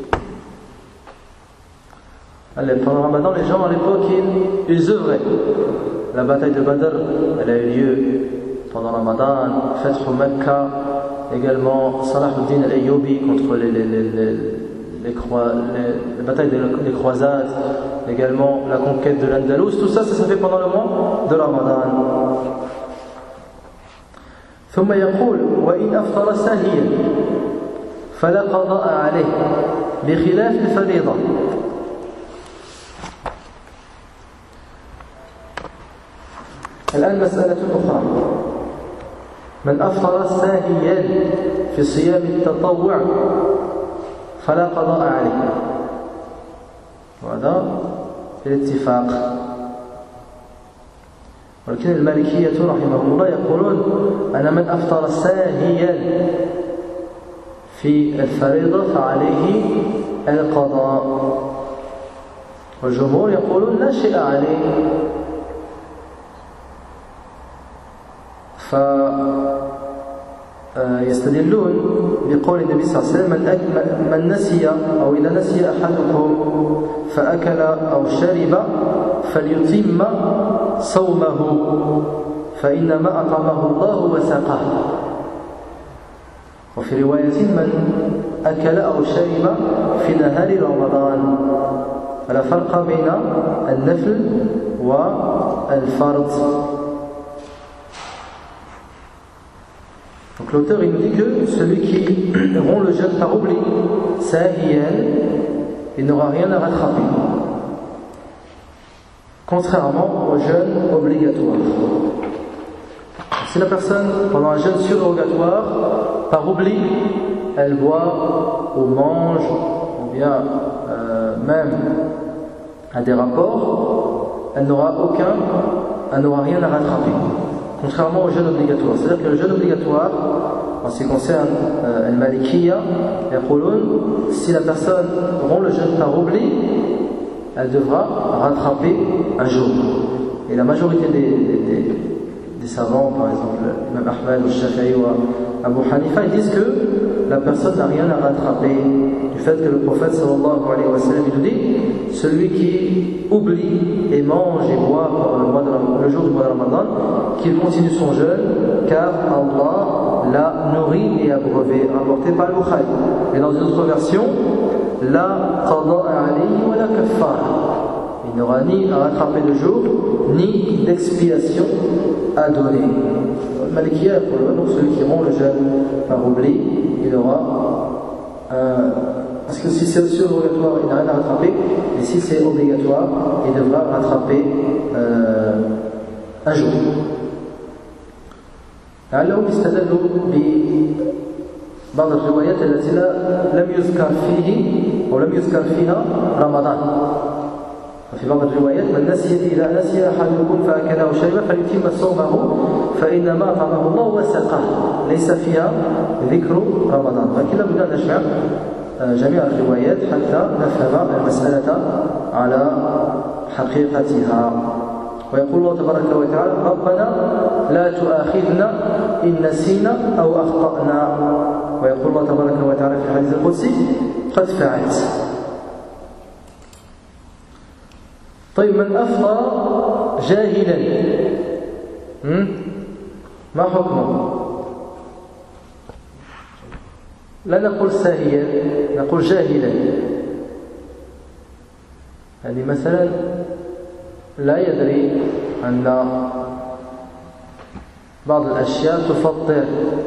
Pendant le Ramadan, les gens à l'époque ils, ils œuvraient. La bataille de Badr, elle a eu lieu pendant le Ramadan. Fathu Mecca, également Salahuddin al-Ayyubi contre les, les, les, les, les, croi, les, les batailles des croisades, également la conquête de l'Andalous. Tout ça, ça se fait pendant le mois de Ramadan. ثم يقول وإن أفطر ساهيا فلا قضاء عليه بخلاف الفريضة. الآن مسألة أخرى. من أفطر ساهيا في صيام التطوع فلا قضاء عليه. وهذا الاتفاق. ولكن المالكية رحمهم الله يقولون أن من أفطر ساهيا في الفريضة فعليه القضاء. والجمهور يقولون لا شيء عليه. فيستدلون بقول النبي صلى الله عليه وسلم من نسي أو إذا نسي أحدكم فأكل أو شرب فليتم صومه فإنما أطعمه الله وسقاه. وفي رواية من أكل أو شرب في نهار رمضان. فلا فرق بين النفل والفرض. Donc l'auteur il nous dit que celui qui rompt le jeûne par oubli, sahiyan, il n'aura rien à rattraper. Contrairement au jeûne obligatoire. Si la personne, pendant un jeûne surrogatoire, par oubli, elle boit ou mange, ou bien euh, même a des rapports, elle n'aura aucun, elle n'aura rien à rattraper. Contrairement au jeûne obligatoire. C'est-à-dire que le jeûne obligatoire, en ce qui concerne euh, al-Malikiyya, si la personne rompt le jeûne par oubli, elle devra rattraper un jour. Et la majorité des, des, des, des savants, par exemple Imam Ahmed, ou Shafi'i ou Abu Hanifa, ils disent que la personne n'a rien à rattraper du fait que le prophète sallallahu alayhi wa sallam il nous dit celui qui oublie et mange et boit pendant le, mois de, le jour du mois de Ramadan, qu'il continue son jeûne car Allah l'a nourri et abreuvé, rapporté par Al-Bukhari. Et dans une autre version, la qada'a alayhi wa la kaffara. Il n'aura ni à rattraper le jour, ni d'expiation à donner. Malikiyya, pour celui qui rompt le jeûne par oubli, il aura euh, parce que si c'est surrogatoire, il n'a rien à rattraper, et si c'est obligatoire, il devra rattraper euh, un jour. لعلهم استدلوا ببعض الروايات التي لم يذكر فيه أو لم يذكر فيها رمضان. وفي بعض الروايات من نسي إذا نسي أحدكم فأكل أو شرب فليتم صومه فإنما أطعمه الله وسقاه. ليس فيها ذكر رمضان. لكن لابد أن نجمع جميع الروايات حتى نفهم المسألة على حقيقتها. ويقول الله تبارك وتعالى ربنا لا تؤاخذنا إن نسينا أو أخطأنا. ويقول الله تبارك وتعالى في الحديث القدسي قد فعلت. طيب من أفطر جاهلا ما حكمه؟ لا نقول ساهيا، نقول جاهلا. يعني مثلا لا يدري أن بعض الأشياء تفطر.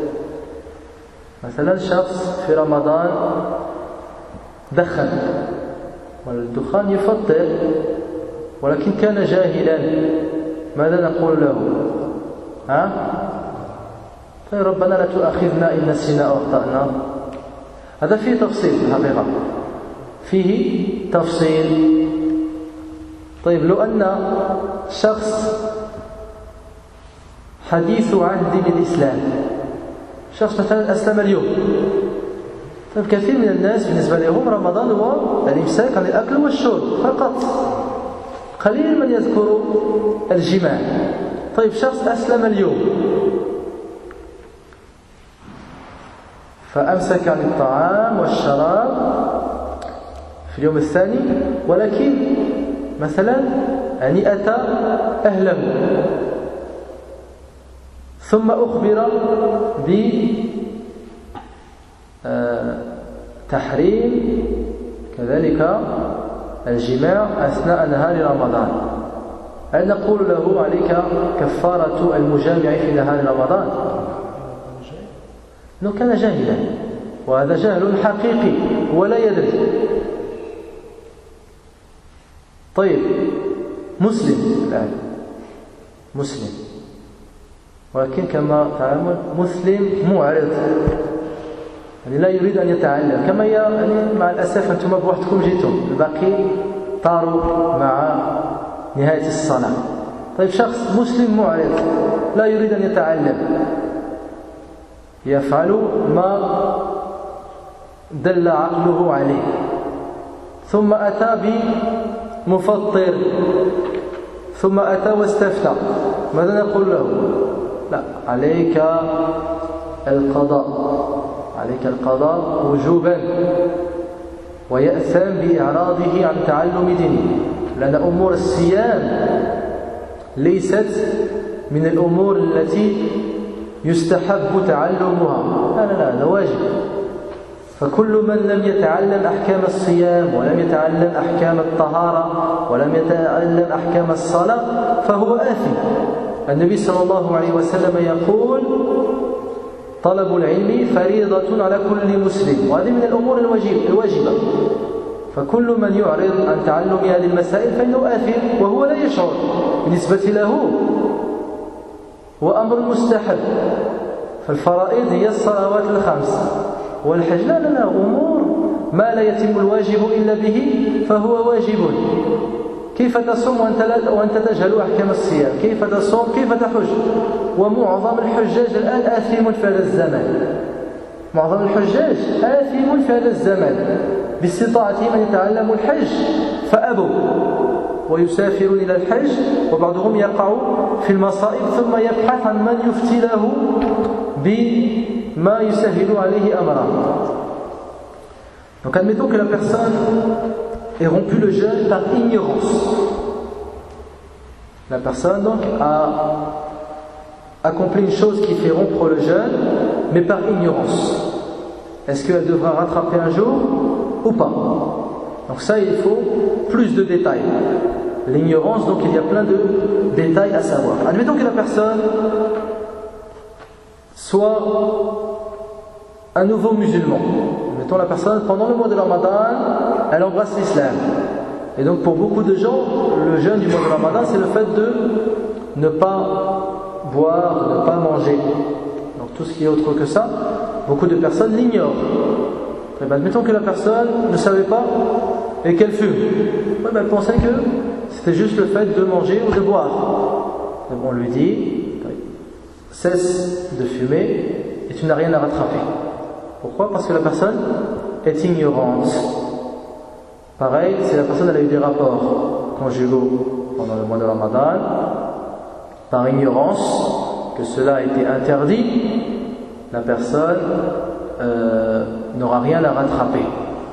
مثلا شخص في رمضان دخن، والدخان يفطر، ولكن كان جاهلا، ماذا نقول له؟ ها؟ ربنا لا تؤاخذنا إن نسينا أو أخطأنا. هذا فيه تفصيل في الحقيقة، فيه تفصيل. طيب لو أن شخص حديث عهد بالإسلام، شخص مثلا أسلم اليوم، طيب كثير من الناس بالنسبة لهم رمضان هو الإمساك عن الأكل والشرب فقط، قليل من يذكر الجماع. طيب شخص أسلم اليوم فأمسك عن الطعام والشراب في اليوم الثاني، ولكن مثلا يعني أتى أهله ثم أخبر بتحريم كذلك الجماع أثناء نهار رمضان، هل نقول له عليك كفارة المجامع في نهار رمضان؟ إنه كان جاهلا، وهذا جهل حقيقي ولا يدري. طيب مسلم الآن، مسلم ولكن كما تعلمون مسلم معرض، يعني لا يريد أن يتعلم، كما يعني مع الأسف أنتم بوحدكم جيتم، الباقي طاروا مع نهاية الصلاة. طيب شخص مسلم معرض لا يريد أن يتعلم، يفعل ما دل عقله عليه، ثم أتى بمفطر، ثم أتى واستفتى، ماذا نقول له؟ لا، عليك القضاء، عليك القضاء وجوبا، ويأثم بإعراضه عن تعلم دينه، لأن أمور الصيام ليست من الأمور التي يستحب تعلمها، لا لا لا، هذا واجب. فكل من لم يتعلم أحكام الصيام ولم يتعلم أحكام الطهارة ولم يتعلم أحكام الصلاة فهو آثم. النبي صلى الله عليه وسلم يقول: طلب العلم فريضة على كل مسلم، وهذه من الأمور الواجبة. فكل من يعرض عن تعلم هذه المسائل فإنه آثم وهو لا يشعر، بالنسبة له هو أمر مستحب. فالفرائض هي الصلوات الخمس والحج، لا لا لا، أمور ما لا يتم الواجب إلا به فهو واجب. كيف تصوم وأنت, وأنت تجهل أحكام الصيام؟ كيف تصوم؟ كيف تحج؟ ومعظم الحجاج الآن آثم في هذا الزمان، معظم الحجاج آثم في هذا الزمان، باستطاعتهم أن يتعلموا الحج فأبوا ويسافرون إلى الحج، وبعضهم يقع في المصائب ثم يبحث عن من يفتي له بما يسهل عليه أمره. Donc admettons que la personne ait rompu le jeûne par ignorance. La personne donc a accompli une chose qui fait rompre le jeûne, mais par ignorance. Est-ce qu'elle devra rattraper un jour ou pas? Donc ça, il faut plus de détails. L'ignorance, donc il y a plein de détails à savoir. Admettons que la personne soit un nouveau musulman. Admettons la personne, pendant le mois de Ramadan, elle embrasse l'islam. Et donc pour beaucoup de gens, le jeûne du mois de Ramadan, c'est le fait de ne pas boire, de ne pas manger. Donc tout ce qui est autre que ça, beaucoup de personnes l'ignorent. Et bien, admettons que la personne ne savait pas et qu'elle fume. Ouais, ben, elle pensait que c'était juste le fait de manger ou de boire. Donc on lui dit: cesse de fumer et tu n'as rien à rattraper. Pourquoi? Parce que la personne est ignorante. Pareil, si la personne elle a eu des rapports conjugaux pendant le mois de Ramadan, par ignorance que cela a été interdit, la personne euh, n'aura rien à rattraper.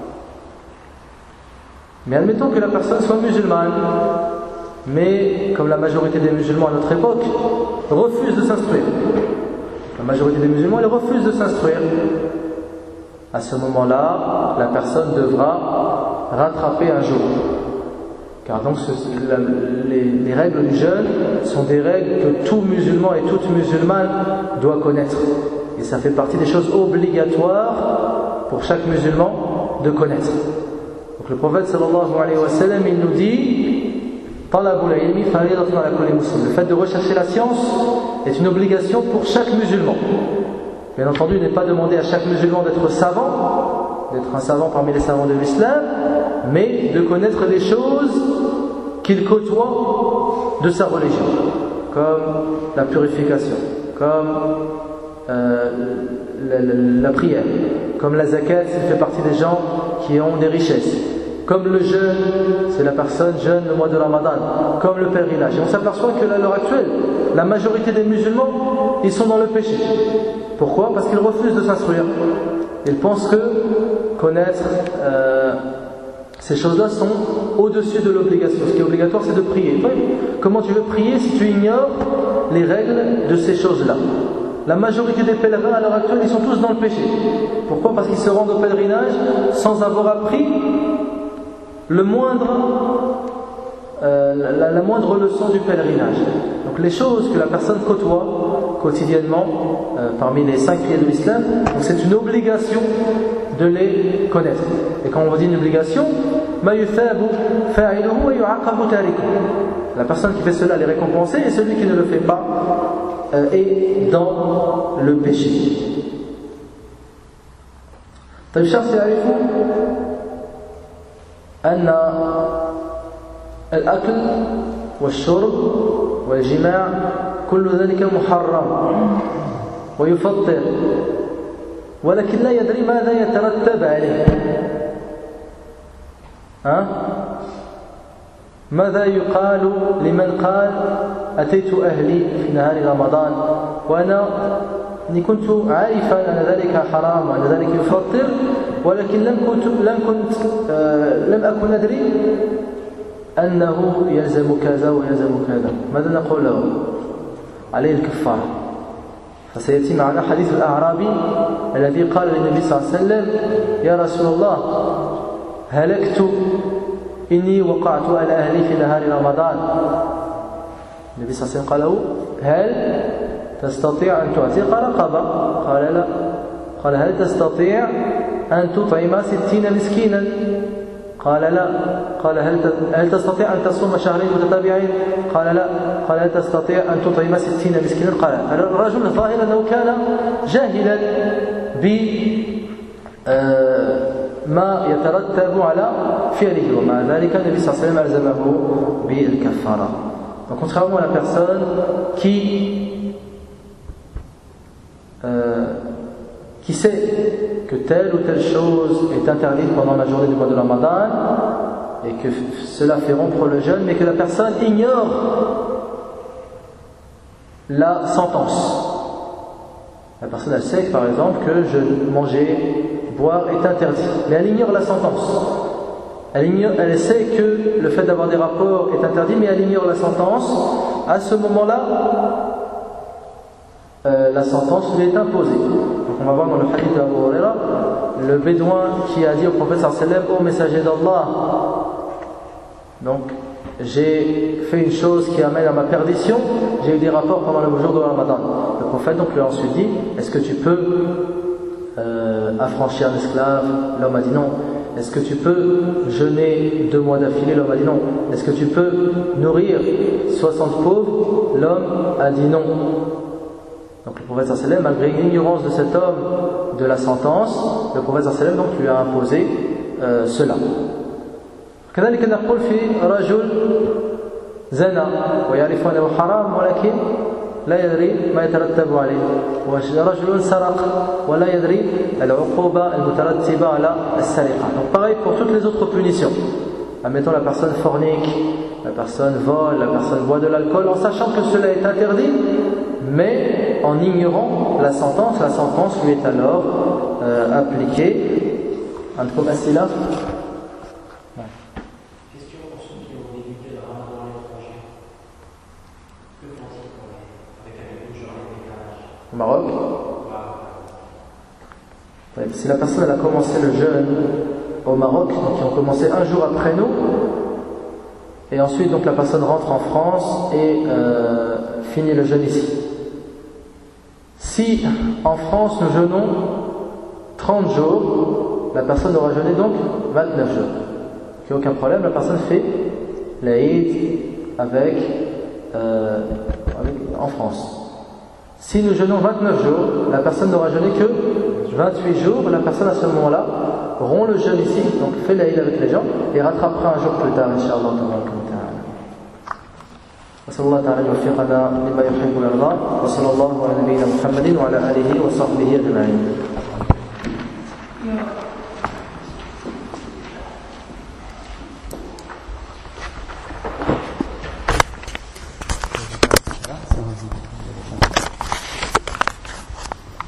Mais admettons que la personne soit musulmane, mais comme la majorité des musulmans à notre époque refusent de s'instruire. La majorité des musulmans, elle refuse de s'instruire. À ce moment-là, la personne devra rattraper un jour. Car donc ce, la, les, les règles du jeûne sont des règles que tout musulman et toute musulmane doit connaître. Et ça fait partie des choses obligatoires pour chaque musulman de connaître. Donc le prophète sallallahu alayhi wa sallam, il nous dit: Talabul ilmi faridatun ala kulli muslim. Le fait de rechercher la science est une obligation pour chaque musulman. Bien entendu, il n'est pas demandé à chaque musulman d'être savant, d'être un savant parmi les savants de l'islam, mais de connaître des choses qu'il côtoie de sa religion, comme la purification, comme euh, la, la, la prière, comme la zakat, s'il fait partie des gens qui ont des richesses, comme le jeûne, c'est la personne jeûne le mois de Ramadan, comme le pèlerinage. Et on s'aperçoit que à l'heure actuelle, la majorité des musulmans, ils sont dans le péché. Pourquoi ? Parce qu'ils refusent de s'instruire. Ils pensent que connaître euh, ces choses-là sont au-dessus de l'obligation. Ce qui est obligatoire, c'est de prier. Comment tu veux prier si tu ignores les règles de ces choses-là ? La majorité des pèlerins à l'heure actuelle, ils sont tous dans le péché. Pourquoi ? Parce qu'ils se rendent au pèlerinage sans avoir appris le moindre, euh, la, la moindre leçon du pèlerinage. Donc les choses que la personne côtoie quotidiennement euh, parmi les cinq piliers de l'islam, donc c'est une obligation de les connaître. Et quand on dit une obligation, la personne qui fait cela elle est récompensée, et celui qui ne le fait pas euh, est dans le péché. طيب شخص يعرف أن الأكل والشرب والجماع كل ذلك محرم ويفطر، ولكن لا يدري ماذا يترتب عليه. ها؟ ماذا يقال لمن قال أتيت أهلي في نهار رمضان وأنا كنت عارفا أن ذلك حرام وأن ذلك يفطر، ولكن لم كنت لم كنت آه لم أكن أدري أنه يلزم كذا ويلزم كذا. ماذا نقول له؟ عليه الكفارة. فسيأتي معنا حديث الأعرابي الذي قال للنبي صلى الله عليه وسلم: يا رسول الله هلكت إني وقعت على أهلي في نهار رمضان. النبي صلى الله عليه وسلم قال له: هل تستطيع أن تعتق رقبة؟ قال لا. قال: هل تستطيع أن تطعم ستين مسكينا؟ قال لا. قال: هل هل تستطيع أن تصوم شهرين متتابعين؟ قال لا. قال: هل تستطيع أن تطعم ستين مسكينا؟ قال لا. الرجل الظاهر أنه كان جاهلا ب ما يترتب على فعله، ومع ذلك النبي صلى الله عليه وسلم ألزمه بالكفارة. Donc contrairement à la personne qui euh, qui sait que telle ou telle chose est interdite pendant la journée du mois de Ramadan et que cela fait rompre le jeûne, mais que la personne ignore la sentence. La personne elle sait par exemple que je manger, boire est interdit, mais elle ignore la sentence. Elle, ignore, elle sait que le fait d'avoir des rapports est interdit, mais elle ignore la sentence. À ce moment-là, euh, la sentence lui est imposée. Donc on va voir dans le hadith d'Abu Huraira, le bédouin qui a dit au prophète sallallahu alayhi wa sallam: ô messager d'Allah, donc j'ai fait une chose qui amène à ma perdition, j'ai eu des rapports pendant le jour de Ramadan. Le prophète donc lui a ensuite dit: est-ce que tu peux euh, affranchir un esclave? L'homme a dit non. Est-ce que tu peux jeûner deux mois d'affilée? L'homme a dit non. Est-ce que tu peux nourrir soixante pauvres? L'homme a dit non. Donc le prophète sallallahu alayhi wa sallam, malgré l'ignorance de cet homme de la sentence, le prophète sallallahu alayhi wa sallam donc lui a imposé euh, cela. كذلك نقول في رجل زنى ويعرف أنه حرام ولكن لا يدري ما يترتب عليه، ورجل سرق ولا يدري العقوبة المترتبة على السرقة. Donc pareil pour toutes les autres punitions. Admettons la personne fornique, la personne vole, la personne boit de l'alcool, en sachant que cela est interdit, mais en ignorant la sentence, la sentence lui est alors euh, appliquée. عندكم أسئلة؟ Au Maroc. Ouais, si la personne elle a commencé le jeûne au Maroc, donc ils ont commencé un jour après nous, et ensuite donc la personne rentre en France et euh, finit le jeûne ici. Si en France nous jeûnons trente jours, la personne aura jeûné donc vingt-neuf jours. Il n'y a aucun problème, la personne fait l'Aïd avec, euh, avec en France. Si nous jeûnons vingt-neuf jours, la personne n'aura jeûné que vingt-huit jours. La personne à ce moment-là rompt le jeûne ici, donc fait la Eid avec les gens et rattrapera un jour plus tard, Inch'Allah. نسأل الله تعالى أن يوفقنا لما يحب ويرضى وصلى الله على نبينا محمد وعلى آله وصحبه أجمعين.